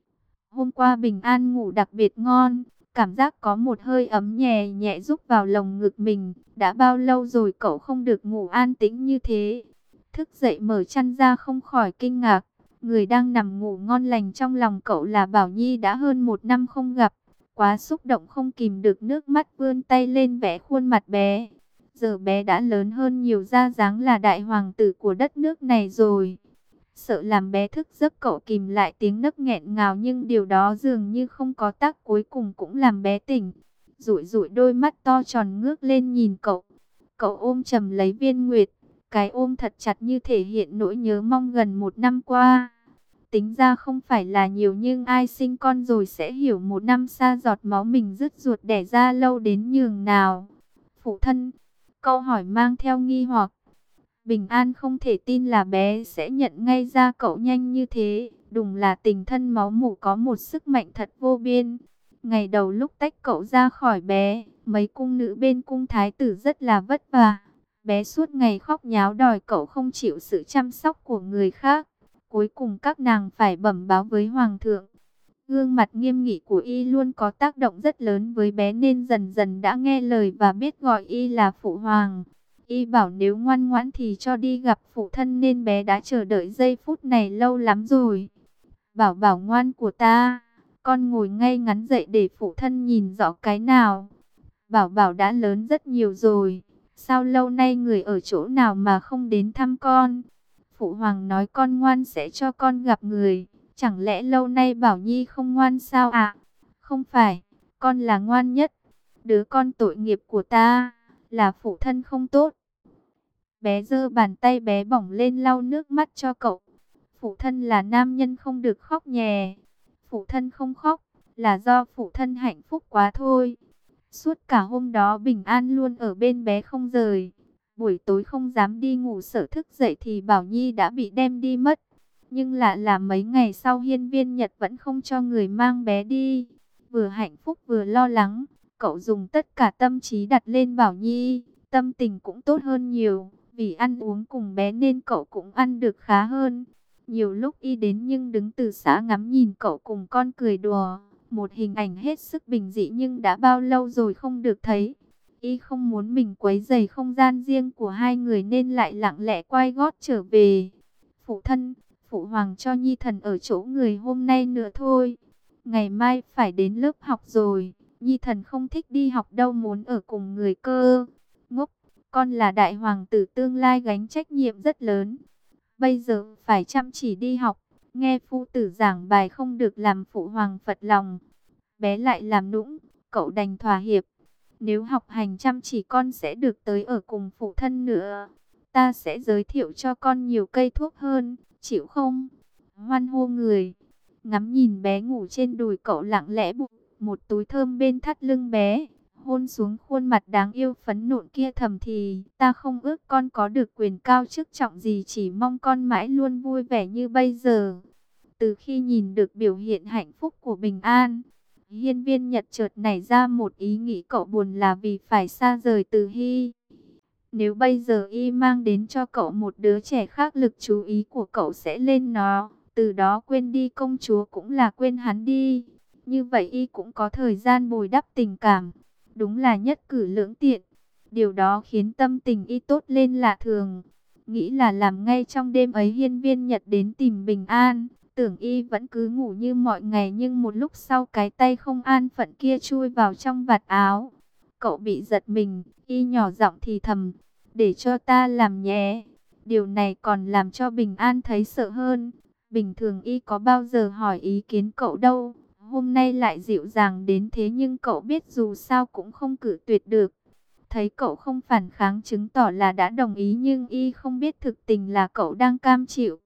Hôm qua Bình An ngủ đặc biệt ngon, cảm giác có một hơi ấm nhẹ nhẹ rúc vào lồng ngực mình. Đã bao lâu rồi cậu không được ngủ an tĩnh như thế. Thức dậy mở chăn ra không khỏi kinh ngạc. Người đang nằm ngủ ngon lành trong lòng cậu là Bảo Nhi đã hơn một năm không gặp. Quá xúc động không kìm được nước mắt, vươn tay lên vẽ khuôn mặt bé. Giờ bé đã lớn hơn nhiều, ra dáng là đại hoàng tử của đất nước này rồi. Sợ làm bé thức giấc, cậu kìm lại tiếng nấc nghẹn ngào, nhưng điều đó dường như không có tác, cuối cùng cũng làm bé tỉnh. Dụi dụi đôi mắt to tròn ngước lên nhìn cậu. Cậu ôm chầm lấy Viên Nguyệt, cái ôm thật chặt như thể hiện nỗi nhớ mong gần một năm qua. Tính ra không phải là nhiều, nhưng ai sinh con rồi sẽ hiểu một năm xa giọt máu mình rứt ruột đẻ ra lâu đến nhường nào. Phụ thân, câu hỏi mang theo nghi hoặc. Bình An không thể tin là bé sẽ nhận ngay ra cậu nhanh như thế. Đúng là tình thân máu mủ có một sức mạnh thật vô biên. Ngày đầu lúc tách cậu ra khỏi bé, mấy cung nữ bên cung thái tử rất là vất vả. Bé suốt ngày khóc nháo đòi cậu không chịu sự chăm sóc của người khác. Cuối cùng các nàng phải bẩm báo với hoàng thượng. Gương mặt nghiêm nghị của y luôn có tác động rất lớn với bé, nên dần dần đã nghe lời và biết gọi y là phụ hoàng. Y bảo nếu ngoan ngoãn thì cho đi gặp phụ thân, nên bé đã chờ đợi giây phút này lâu lắm rồi. Bảo bảo ngoan của ta, con ngồi ngay ngắn dậy để phụ thân nhìn rõ cái nào. Bảo bảo đã lớn rất nhiều rồi, sao lâu nay người ở chỗ nào mà không đến thăm con? Phụ hoàng nói con ngoan sẽ cho con gặp người. Chẳng lẽ lâu nay Bảo Nhi không ngoan sao ạ? Không phải, con là ngoan nhất. Đứa con tội nghiệp của ta, là phụ thân không tốt. Bé giơ bàn tay bé bỏng lên lau nước mắt cho cậu. Phụ thân là nam nhân, không được khóc nhè. Phụ thân không khóc, là do phụ thân hạnh phúc quá thôi. Suốt cả hôm đó Bình An luôn ở bên bé không rời. Buổi tối không dám đi ngủ, sợ thức dậy thì Bảo Nhi đã bị đem đi mất. Nhưng lạ là mấy ngày sau Hiên Viên Nhật vẫn không cho người mang bé đi. Vừa hạnh phúc vừa lo lắng, cậu dùng tất cả tâm trí đặt lên Bảo Nhi. Tâm tình cũng tốt hơn nhiều, vì ăn uống cùng bé nên cậu cũng ăn được khá hơn. Nhiều lúc y đến nhưng đứng từ xa ngắm nhìn cậu cùng con cười đùa. Một hình ảnh hết sức bình dị nhưng đã bao lâu rồi không được thấy. Y không muốn mình quấy rầy không gian riêng của hai người nên lại lặng lẽ quay gót trở về. Phụ thân, phụ hoàng cho Nhi thần ở chỗ người hôm nay nữa thôi. Ngày mai phải đến lớp học rồi. Nhi thần không thích đi học đâu, muốn ở cùng người cơ. Ngốc, con là đại hoàng tử tương lai, gánh trách nhiệm rất lớn. Bây giờ phải chăm chỉ đi học. Nghe phu tử giảng bài không được làm phụ hoàng phật lòng. Bé lại làm nũng, cậu đành thỏa hiệp. Nếu học hành chăm chỉ con sẽ được tới ở cùng phụ thân nữa. Ta sẽ giới thiệu cho con nhiều cây thuốc hơn, chịu không? Hoan hô người. Ngắm nhìn bé ngủ trên đùi, cậu lặng lẽ bụng một túi thơm bên thắt lưng bé. Hôn xuống khuôn mặt đáng yêu phấn nộn kia, thầm thì ta không ước con có được quyền cao chức trọng gì, chỉ mong con mãi luôn vui vẻ như bây giờ. Từ khi nhìn được biểu hiện hạnh phúc của Bình An, Hiên Viên Nhật chợt nảy ra một ý nghĩ, cậu buồn là vì phải xa rời Từ Hy. Nếu bây giờ y mang đến cho cậu một đứa trẻ khác, lực chú ý của cậu sẽ lên nó. Từ đó quên đi công chúa cũng là quên hắn đi. Như vậy y cũng có thời gian bồi đắp tình cảm. Đúng là nhất cử lưỡng tiện. Điều đó khiến tâm tình y tốt lên lạ thường. Nghĩ là làm ngay trong đêm ấy Hiên Viên Nhật đến tìm Bình An. Tưởng y vẫn cứ ngủ như mọi ngày, nhưng một lúc sau cái tay không an phận kia chui vào trong vạt áo. Cậu bị giật mình, y nhỏ giọng thì thầm, để cho ta làm nhé. Điều này còn làm cho Bình An thấy sợ hơn. Bình thường y có bao giờ hỏi ý kiến cậu đâu. Hôm nay lại dịu dàng đến thế, nhưng cậu biết dù sao cũng không cự tuyệt được. Thấy cậu không phản kháng chứng tỏ là đã đồng ý, nhưng y không biết thực tình là cậu đang cam chịu.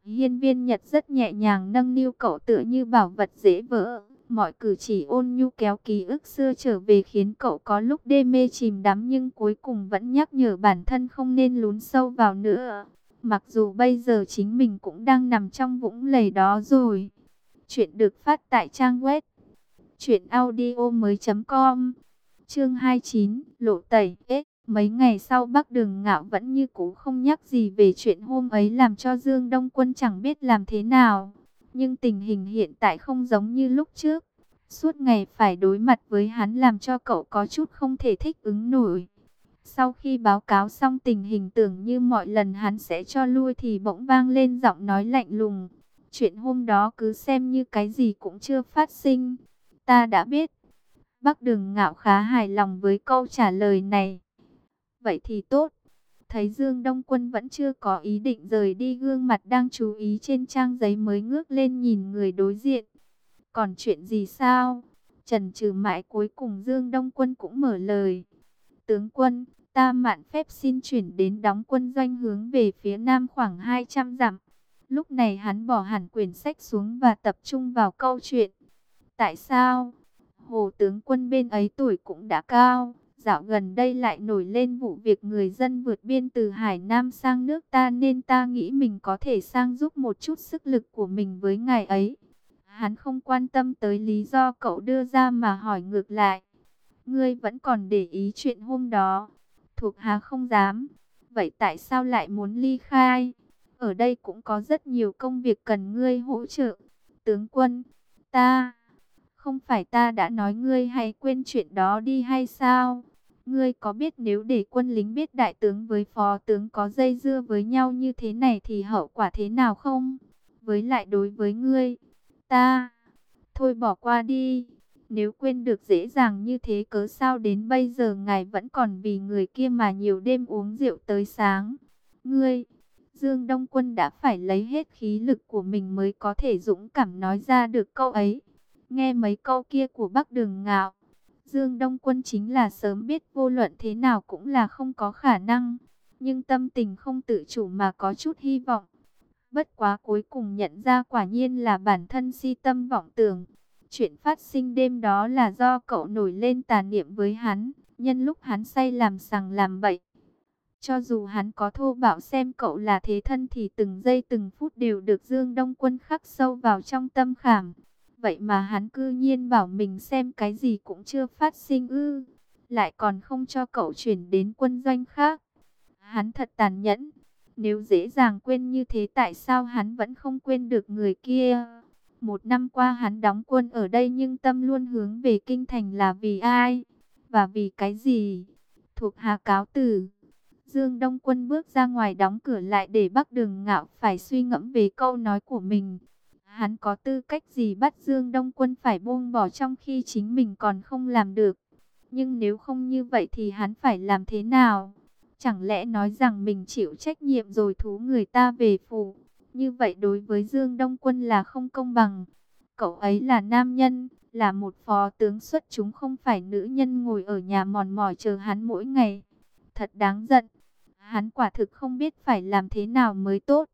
Hiên Viên Nhật rất nhẹ nhàng nâng niu cậu tựa như bảo vật dễ vỡ. Mọi cử chỉ ôn nhu kéo ký ức xưa trở về khiến cậu có lúc đê mê chìm đắm, nhưng cuối cùng vẫn nhắc nhở bản thân không nên lún sâu vào nữa. Mặc dù bây giờ chính mình cũng đang nằm trong vũng lầy đó rồi. Chuyện được phát tại trang web truyện audio mới chấm com. Chương hai mươi chín, lộ tẩy. Ế, mấy ngày sau Bắc Đường Ngạo vẫn như cũ không nhắc gì về chuyện hôm ấy, làm cho Dương Đông Quân chẳng biết làm thế nào. Nhưng tình hình hiện tại không giống như lúc trước. Suốt ngày phải đối mặt với hắn làm cho cậu có chút không thể thích ứng nổi. Sau khi báo cáo xong tình hình tưởng như mọi lần hắn sẽ cho lui thì bỗng vang lên giọng nói lạnh lùng. Chuyện hôm đó cứ xem như cái gì cũng chưa phát sinh. Ta đã biết. Bắc Đường Ngạo khá hài lòng với câu trả lời này. Vậy thì tốt. Thấy Dương Đông Quân vẫn chưa có ý định rời đi, gương mặt đang chú ý trên trang giấy mới ngước lên nhìn người đối diện. Còn chuyện gì sao? Chần chừ mãi cuối cùng Dương Đông Quân cũng mở lời. Tướng quân, ta mạn phép xin chuyển đến đóng quân doanh hướng về phía nam khoảng hai trăm dặm. Lúc này hắn bỏ hẳn quyển sách xuống và tập trung vào câu chuyện. Tại sao? Hồ tướng quân bên ấy tuổi cũng đã cao. Dạo gần đây lại nổi lên vụ việc người dân vượt biên từ Hải Nam sang nước ta, nên ta nghĩ mình có thể sang giúp một chút sức lực của mình với ngài ấy. Hắn không quan tâm tới lý do cậu đưa ra mà hỏi ngược lại. Ngươi vẫn còn để ý chuyện hôm đó? Thuộc hạ không dám. Vậy tại sao lại muốn ly khai? Ở đây cũng có rất nhiều công việc cần ngươi hỗ trợ. Tướng quân, ta... Không phải ta đã nói ngươi hãy quên chuyện đó đi hay sao? Ngươi có biết nếu để quân lính biết đại tướng với phó tướng có dây dưa với nhau như thế này thì hậu quả thế nào không? Với lại đối với ngươi, ta... Thôi bỏ qua đi. Nếu quên được dễ dàng như thế cớ sao đến bây giờ ngài vẫn còn vì người kia mà nhiều đêm uống rượu tới sáng? Ngươi... Dương Đông Quân đã phải lấy hết khí lực của mình mới có thể dũng cảm nói ra được câu ấy. Nghe mấy câu kia của Bắc Đường Ngạo, Dương Đông Quân chính là sớm biết vô luận thế nào cũng là không có khả năng. Nhưng tâm tình không tự chủ mà có chút hy vọng. Bất quá cuối cùng nhận ra quả nhiên là bản thân si tâm vọng tưởng. Chuyện phát sinh đêm đó là do cậu nổi lên tà niệm với hắn, nhân lúc hắn say làm sằng làm bậy. Cho dù hắn có thô bạo xem cậu là thế thân thì từng giây từng phút đều được Dương Đông Quân khắc sâu vào trong tâm khảm. Vậy mà hắn cư nhiên bảo mình xem cái gì cũng chưa phát sinh ư, lại còn không cho cậu chuyển đến quân doanh khác. Hắn thật tàn nhẫn. Nếu dễ dàng quên như thế tại sao hắn vẫn không quên được người kia? Một năm qua hắn đóng quân ở đây nhưng tâm luôn hướng về kinh thành là vì ai? Và vì cái gì? Thuộc hạ cáo từ. Dương Đông Quân bước ra ngoài đóng cửa lại để Bắc Đường Ngạo phải suy ngẫm về câu nói của mình. Hắn có tư cách gì bắt Dương Đông Quân phải buông bỏ trong khi chính mình còn không làm được? Nhưng nếu không như vậy thì hắn phải làm thế nào? Chẳng lẽ nói rằng mình chịu trách nhiệm rồi thú người ta về phủ? Như vậy đối với Dương Đông Quân là không công bằng. Cậu ấy là nam nhân, là một phó tướng xuất chúng, không phải nữ nhân ngồi ở nhà mòn mỏi chờ hắn mỗi ngày. Thật đáng giận. Hắn quả thực không biết phải làm thế nào mới tốt.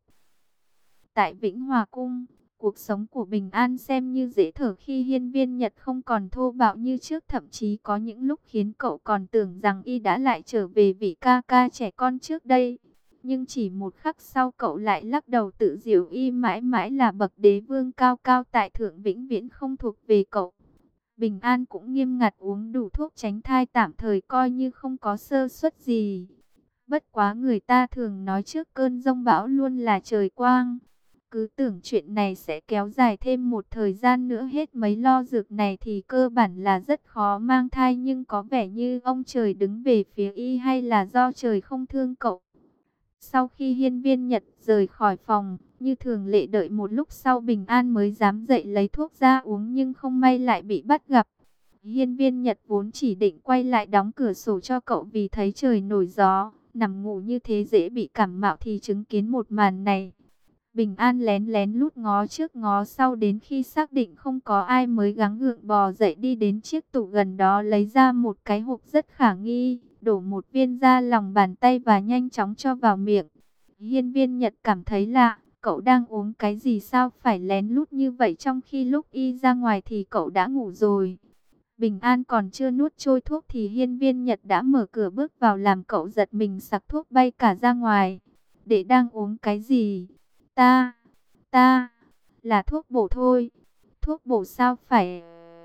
Tại Vĩnh Hòa Cung, cuộc sống của Bình An xem như dễ thở khi Hiên Viên Nhật không còn thô bạo như trước, thậm chí có những lúc khiến cậu còn tưởng rằng y đã lại trở về vị ca ca trẻ con trước đây. Nhưng chỉ một khắc sau cậu lại lắc đầu tự giễu y mãi mãi là bậc đế vương cao cao tại thượng, vĩnh viễn không thuộc về cậu. Bình An cũng nghiêm ngặt uống đủ thuốc tránh thai, tạm thời coi như không có sơ suất gì. Bất quá người ta thường nói trước cơn giông bão luôn là trời quang. Cứ tưởng chuyện này sẽ kéo dài thêm một thời gian nữa, hết mấy lo dược này thì cơ bản là rất khó mang thai, nhưng có vẻ như ông trời đứng về phía y, hay là do trời không thương cậu. Sau khi Hiên Viên Nhật rời khỏi phòng, như thường lệ đợi một lúc sau Bình An mới dám dậy lấy thuốc ra uống, nhưng không may lại bị bắt gặp. Hiên Viên Nhật vốn chỉ định quay lại đóng cửa sổ cho cậu vì thấy trời nổi gió, nằm ngủ như thế dễ bị cảm mạo, thì chứng kiến một màn này. Bình An lén lén lút ngó trước ngó sau, đến khi xác định không có ai mới gắng gượng bò dậy đi đến chiếc tủ gần đó, lấy ra một cái hộp rất khả nghi, đổ một viên ra lòng bàn tay và nhanh chóng cho vào miệng. Hiên Viên Nhật cảm thấy lạ, Cậu đang uống cái gì sao phải lén lút như vậy, trong khi lúc y ra ngoài thì cậu đã ngủ rồi. Bình An còn chưa nuốt trôi thuốc thì Hiên Viên Nhật đã mở cửa bước vào làm cậu giật mình, sặc thuốc bay cả ra ngoài. Để đang uống cái gì? Ta, ta, là thuốc bổ thôi. Thuốc bổ sao phải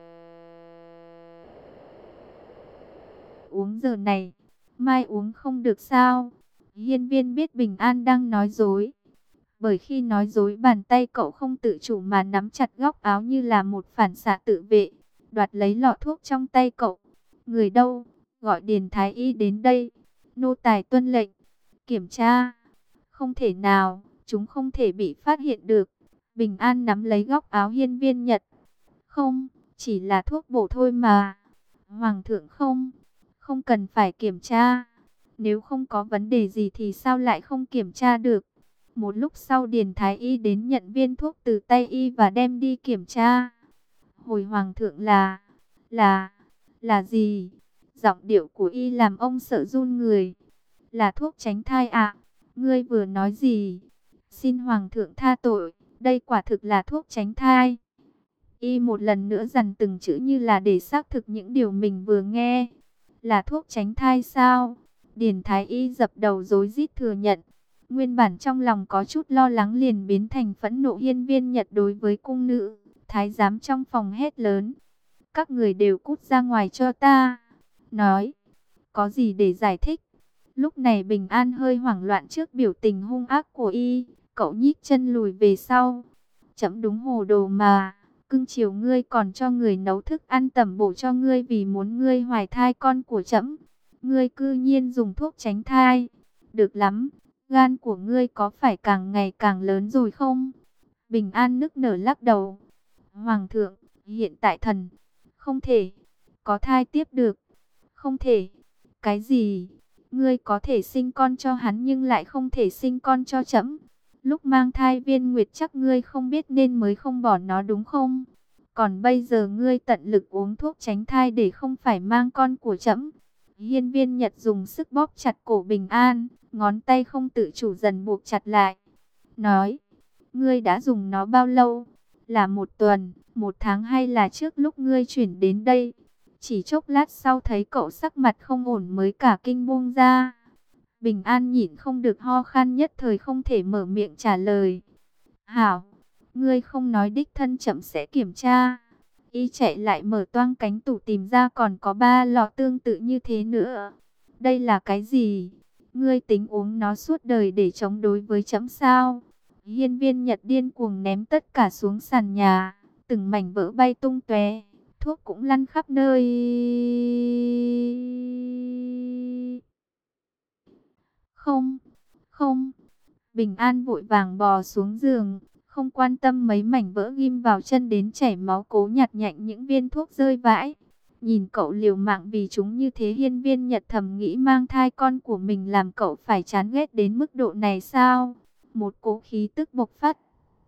uống giờ này? Mai uống không được sao? Hiên Viên biết Bình An đang nói dối. Bởi khi nói dối, bàn tay cậu không tự chủ mà nắm chặt góc áo như là một phản xạ tự vệ, đoạt lấy lọ thuốc trong tay cậu. Người đâu? Gọi Điền Thái Y đến đây. Nô tài tuân lệnh. Kiểm tra. Không thể nào, chúng không thể bị phát hiện được. Bình An nắm lấy góc áo Hiên Viên Nhật. Không, chỉ là thuốc bổ thôi mà. Hoàng thượng không, không cần phải kiểm tra. Nếu không có vấn đề gì thì sao lại không kiểm tra được? Một lúc sau Điền Thái Y đến nhận viên thuốc từ tay y và đem đi kiểm tra. Hồi hoàng thượng là, là, là gì? Giọng điệu của y làm ông sợ run người. Là thuốc tránh thai ạ. Ngươi vừa nói gì? Xin hoàng thượng tha tội, đây quả thực là thuốc tránh thai. Y một lần nữa dằn từng chữ như là để xác thực những điều mình vừa nghe. Là thuốc tránh thai sao? Điền Thái Y dập đầu rối rít thừa nhận. Nguyên bản trong lòng có chút lo lắng liền biến thành phẫn nộ. Hiên Viên Nhật đối với cung nữ thái giám trong phòng hét lớn: các người đều cút ra ngoài cho ta. Nói, có gì để giải thích? Lúc này Bình An hơi hoảng loạn trước biểu tình hung ác của y. Cậu nhích chân lùi về sau. Chấm đúng hồ đồ mà. Cưng chiều ngươi còn cho người nấu thức ăn tẩm bổ cho ngươi vì muốn ngươi hoài thai con của trẫm. Ngươi cư nhiên dùng thuốc tránh thai. Được lắm, gan của ngươi có phải càng ngày càng lớn rồi không? Bình An nức nở lắc đầu. Hoàng thượng, hiện tại thần không thể có thai tiếp được. Không thể. Cái gì? Ngươi có thể sinh con cho hắn nhưng lại không thể sinh con cho trẫm. Lúc mang thai Viên Nguyệt chắc ngươi không biết nên mới không bỏ nó đúng không? Còn bây giờ ngươi tận lực uống thuốc tránh thai để không phải mang con của trẫm. Hiên Viên Nhật dùng sức bóp chặt cổ Bình An, ngón tay không tự chủ dần buộc chặt lại. Nói, ngươi đã dùng nó bao lâu? Là một tuần, một tháng hay là trước lúc ngươi chuyển đến đây? Chỉ chốc lát sau thấy cậu sắc mặt không ổn mới cả kinh buông ra. Bình An nhịn không được ho khan, nhất thời không thể mở miệng trả lời. Hảo, ngươi không nói đích thân chậm sẽ kiểm tra. Y chạy lại mở toang cánh tủ tìm ra còn có ba lọ tương tự như thế nữa. Đây là cái gì? Ngươi tính uống nó suốt đời để chống đối với chấm sao? Hiên Viên Nhật điên cuồng ném tất cả xuống sàn nhà, từng mảnh vỡ bay tung tóe, thuốc cũng lăn khắp nơi. Không, không. Bình An vội vàng bò xuống giường, không quan tâm mấy mảnh vỡ ghim vào chân đến chảy máu, cố nhặt nhạnh những viên thuốc rơi vãi. Nhìn cậu liều mạng vì chúng như thế, Hiên Viên Nhật thầm nghĩ mang thai con của mình làm cậu phải chán ghét đến mức độ này sao? Một cỗ khí tức bộc phát.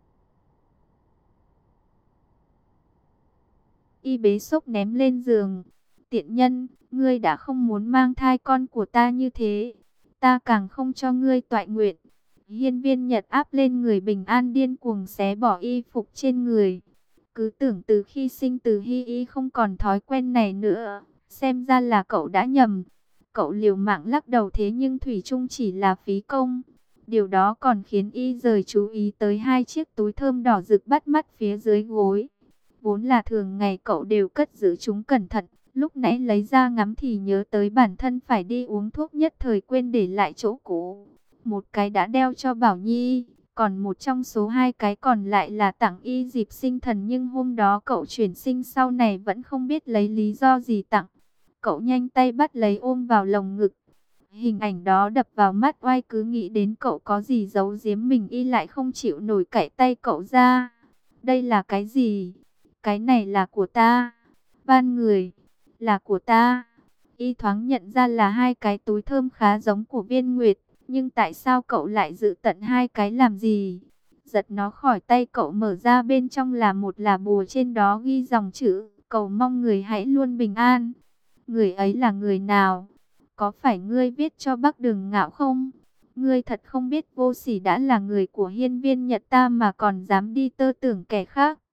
Y bế sốc ném lên giường. Tiện nhân, ngươi đã không muốn mang thai con của ta như thế, ta càng không cho ngươi toại nguyện. Hiên Viên Nhật áp lên người Bình An, điên cuồng xé bỏ y phục trên người. Cứ tưởng từ khi sinh từ Hy y không còn thói quen này nữa, xem ra là cậu đã nhầm. Cậu liều mạng lắc đầu thế nhưng thủy chung chỉ là phí công. Điều đó còn khiến y rời chú ý tới hai chiếc túi thơm đỏ rực bắt mắt phía dưới gối. Vốn là thường ngày cậu đều cất giữ chúng cẩn thận, lúc nãy lấy ra ngắm thì nhớ tới bản thân phải đi uống thuốc, nhất thời quên để lại chỗ cũ. Một cái đã đeo cho Bảo Nhi, còn một trong số hai cái còn lại là tặng y dịp sinh thần, nhưng hôm đó cậu chuyển sinh sau này vẫn không biết lấy lý do gì tặng. Cậu nhanh tay bắt lấy ôm vào lồng ngực. Hình ảnh đó đập vào mắt, oai cứ nghĩ đến cậu có gì giấu giếm mình, y lại không chịu nổi cạy tay cậu ra. Đây là cái gì? Cái này là của ta. Ban người, là của ta. Y thoáng nhận ra là hai cái túi thơm khá giống của Viên Nguyệt. Nhưng tại sao cậu lại giữ tận hai cái làm gì? Giật nó khỏi tay cậu, mở ra bên trong là một là bùa, trên đó ghi dòng chữ: cầu mong người hãy luôn bình an. Người ấy là người nào? Có phải ngươi viết cho Bắc Đường Ngạo không? Ngươi thật không biết vô sỉ đã là người của hiên viên Nhật ta mà còn dám đi tơ tưởng kẻ khác.